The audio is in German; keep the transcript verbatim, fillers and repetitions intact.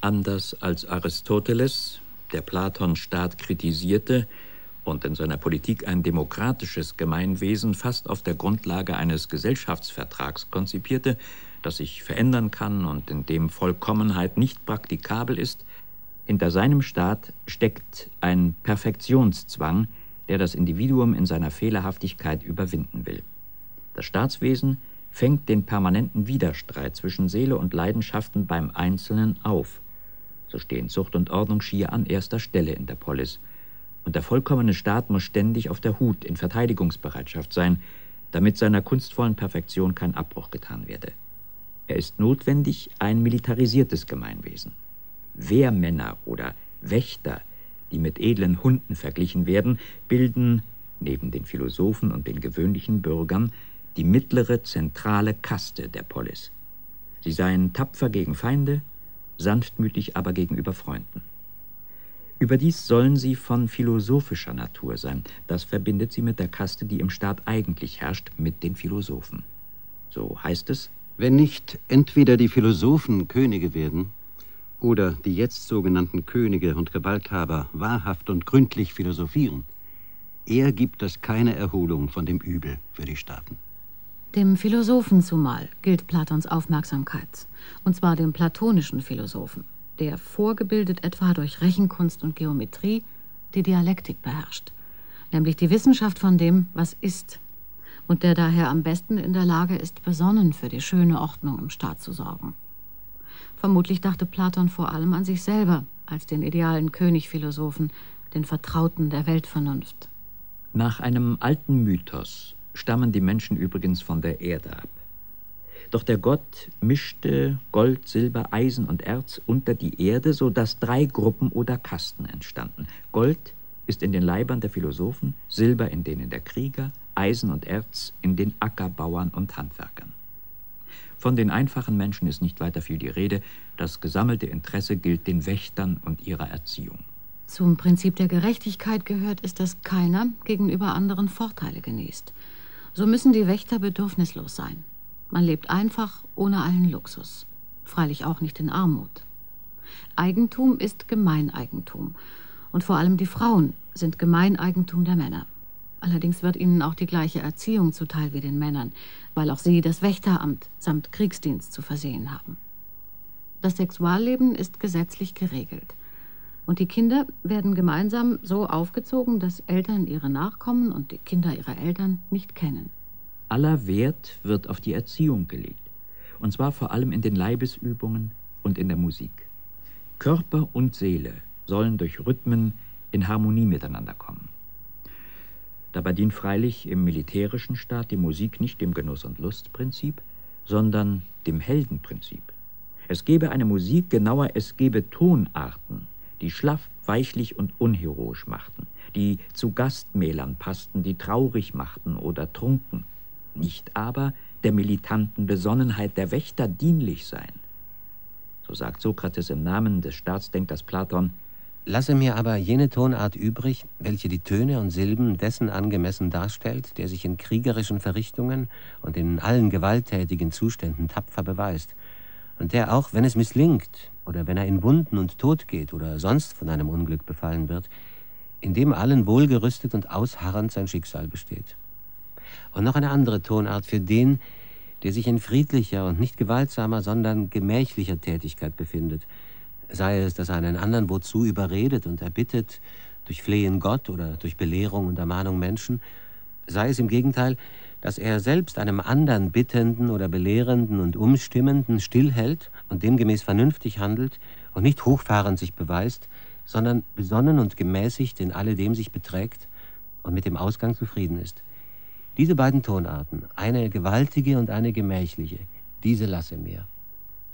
Anders als Aristoteles, der Platon-Staat kritisierte und in seiner Politik ein demokratisches Gemeinwesen fast auf der Grundlage eines Gesellschaftsvertrags konzipierte, das sich verändern kann und in dem Vollkommenheit nicht praktikabel ist, hinter seinem Staat steckt ein Perfektionszwang, der das Individuum in seiner Fehlerhaftigkeit überwinden will. Das Staatswesen fängt den permanenten Widerstreit zwischen Seele und Leidenschaften beim Einzelnen auf. So stehen Zucht und Ordnung schier an erster Stelle in der Polis. Und der vollkommene Staat muss ständig auf der Hut, in Verteidigungsbereitschaft sein, damit seiner kunstvollen Perfektion kein Abbruch getan werde. Er ist notwendig ein militarisiertes Gemeinwesen. Wehrmänner oder Wächter, die mit edlen Hunden verglichen werden, bilden, neben den Philosophen und den gewöhnlichen Bürgern, die mittlere zentrale Kaste der Polis. Sie seien tapfer gegen Feinde, sanftmütig aber gegenüber Freunden. Überdies sollen sie von philosophischer Natur sein. Das verbindet sie mit der Kaste, die im Staat eigentlich herrscht, mit den Philosophen. So heißt es: Wenn nicht entweder die Philosophen Könige werden oder die jetzt sogenannten Könige und Gewalthaber wahrhaft und gründlich philosophieren, er gibt es keine Erholung von dem Übel für die Staaten. Dem Philosophen zumal gilt Platons Aufmerksamkeit, und zwar dem platonischen Philosophen, der vorgebildet etwa durch Rechenkunst und Geometrie die Dialektik beherrscht, nämlich die Wissenschaft von dem, was ist, und der daher am besten in der Lage ist, besonnen für die schöne Ordnung im Staat zu sorgen. Vermutlich dachte Platon vor allem an sich selber als den idealen König-Philosophen, den Vertrauten der Weltvernunft. Nach einem alten Mythos stammen die Menschen übrigens von der Erde ab. Doch der Gott mischte Gold, Silber, Eisen und Erz unter die Erde, sodass drei Gruppen oder Kasten entstanden. Gold ist in den Leibern der Philosophen, Silber in denen der Krieger, Eisen und Erz in den Ackerbauern und Handwerkern. Von den einfachen Menschen ist nicht weiter viel die Rede. Das gesammelte Interesse gilt den Wächtern und ihrer Erziehung. Zum Prinzip der Gerechtigkeit gehört es, dass keiner gegenüber anderen Vorteile genießt. So müssen die Wächter bedürfnislos sein. Man lebt einfach, ohne allen Luxus. Freilich auch nicht in Armut. Eigentum ist Gemeineigentum. Und vor allem die Frauen sind Gemeineigentum der Männer. Allerdings wird ihnen auch die gleiche Erziehung zuteil wie den Männern, weil auch sie das Wächteramt samt Kriegsdienst zu versehen haben. Das Sexualleben ist gesetzlich geregelt. Und die Kinder werden gemeinsam so aufgezogen, dass Eltern ihre Nachkommen und die Kinder ihrer Eltern nicht kennen. Aller Wert wird auf die Erziehung gelegt, und zwar vor allem in den Leibesübungen und in der Musik. Körper und Seele sollen durch Rhythmen in Harmonie miteinander kommen. Dabei dient freilich im militärischen Staat die Musik nicht dem Genuss- und Lustprinzip, sondern dem Heldenprinzip. Es gebe eine Musik, genauer, es gebe Tonarten, die schlaff, weichlich und unheroisch machten, die zu Gastmählern passten, die traurig machten oder trunken, nicht aber der militanten Besonnenheit der Wächter dienlich seien. So sagt Sokrates im Namen des Staatsdenkers Platon: Lasse mir aber jene Tonart übrig, welche die Töne und Silben dessen angemessen darstellt, der sich in kriegerischen Verrichtungen und in allen gewalttätigen Zuständen tapfer beweist, und der auch, wenn es misslingt, oder wenn er in Wunden und Tod geht oder sonst von einem Unglück befallen wird, in dem allen wohlgerüstet und ausharrend sein Schicksal besteht. Und noch eine andere Tonart für den, der sich in friedlicher und nicht gewaltsamer, sondern gemächlicher Tätigkeit befindet, sei es, dass er einen anderen wozu überredet und erbittet, durch Flehen Gott oder durch Belehrung und Ermahnung Menschen, sei es im Gegenteil, dass er selbst einem anderen Bittenden oder Belehrenden und Umstimmenden stillhält und demgemäß vernünftig handelt und nicht hochfahrend sich beweist, sondern besonnen und gemäßigt in alledem sich beträgt und mit dem Ausgang zufrieden ist. Diese beiden Tonarten, eine gewaltige und eine gemächliche, diese lasse mir.